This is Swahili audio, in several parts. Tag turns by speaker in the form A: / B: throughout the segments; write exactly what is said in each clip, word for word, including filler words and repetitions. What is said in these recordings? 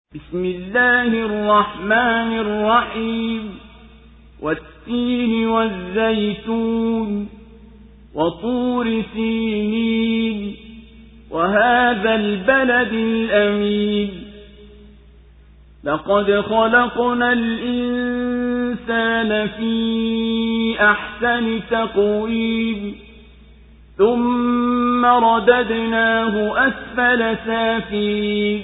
A: بسم الله الرحمن الرحيم والتين والزيتون وطور سينين وهذا البلد الأمين لقد خلقنا الإنسان في أحسن تقويم ثم رددناه أسفل سافلين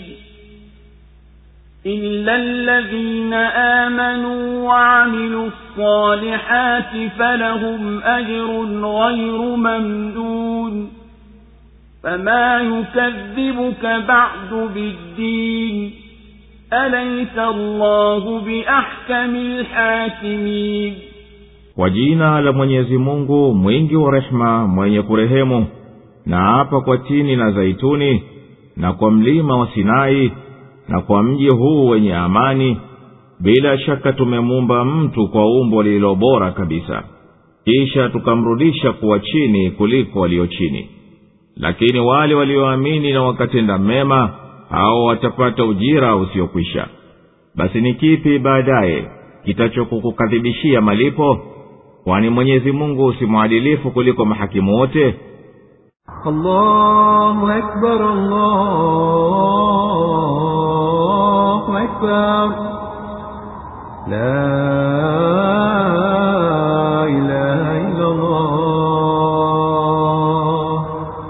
A: إلا الذين آمنوا وعملوا الصالحات فلهم أجر غير ممنون فما يكذبك بعد بالدين أليس الله بأحكم الحاكمين.
B: Kwa jina la Mwenyezi Mungu mwingi wa rehema mwenye kurehemu, na hapa kwa tini na zaituni, na kwa mlima wa Sinai, na kwa mji huu wenye amani. Bila shaka tumemuumba mtu kwa umbo lililo bora kabisa, kisha tukamrudisha kuwa chini kuliko walio chini. Lakini wale walioamini na wakatenda mema, hao watapata ujira usiokwisha. Basi ni kipi baadaye kitachokukadhibishia malipo? Kwani Mwenyezi Mungu si mwadilifu kuliko mahakimu wote?
C: Allahu Akbar, Allahu Akbar, la ilaha illa Allah.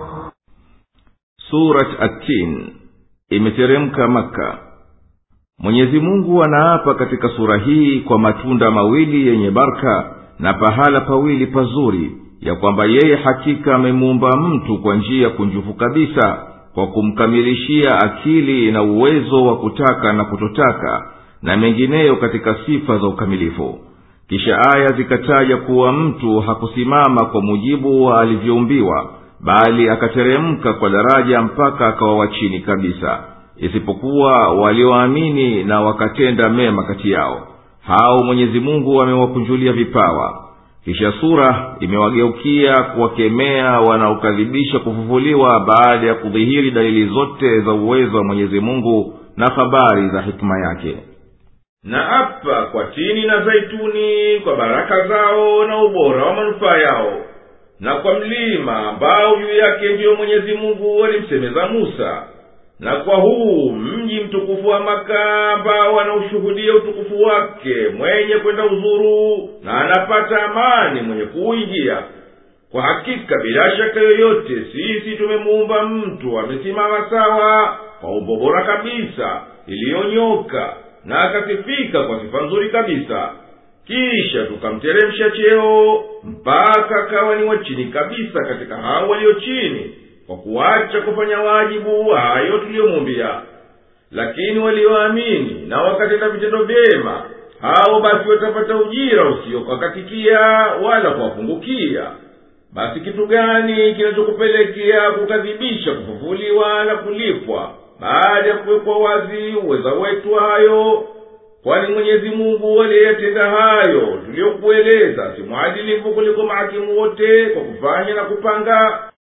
D: Surat At-Tin imeteremka Makka. Mwenyezi Mungu anaapa katika sura hii kwa matunda mawili yenye baraka na pahala pawili pazuri, ya kwamba yeye hakika amemuumba mtu kwa njia kunjufu kabisa, kwa kumkamilishia akili na uwezo wa kutaka na kutotaka na mengineyo katika sifa za ukamilifu. Kisha aya zikataja kuwa mtu hakusimama kwa mujibu wa alivyoumbiwa, bali akateremka kwa daraja mpaka akawa wa chini kabisa, isipokuwa walioamini na wakatenda mema kati yao. Hao Mwenyezi Mungu amewakunjulia vipawa. Kisha sura imewageukia kuwakemea wanaokadhibisha kufufuliwa baada ya kudhihiri dalili zote za uwezo wa Mwenyezi Mungu na habari za hikma yake.
E: Na apa kwa tini na zaituni kwa baraka zao na ubora wa manufaa yao, na kwa mlima ambao juu yake ndiyo Mwenyezi Mungu alimsemeza Musa, na kwa huu mji mtukufu wa Maka ambao anaushuhudia utukufu wake mwenye kwenda uzuru na anapata amani mwenye kuingia. Kwa hakika bila shaka yoyote sisi tumemuumba mtu amesimama sawa kwa umbo bora kabisa iliyonyoka, na akasifika kwa sifa nzuri kabisa. Kisha tukamteremsha cheo mpaka akawa ni wa chini kabisa katika hao walio chini, kwa kuacha kufanya wajibu hayo tuliyomuumbia. Lakini walioamini na wakatenda vitendo vyema, hao basi watapata ujira usiokakatikia wala kuwapungukia. Basi kitu gani kinachokupelekea kukadhibisha kufufuliwa na kulipwa baada ya kuwekwa wazi uweza wetu hayo? Kwani Mwenyezi Mungu aliyetenda hayo tuliyokueleza si mwadilifu kuliko mahakimu wote kwa kufanya na kupanga?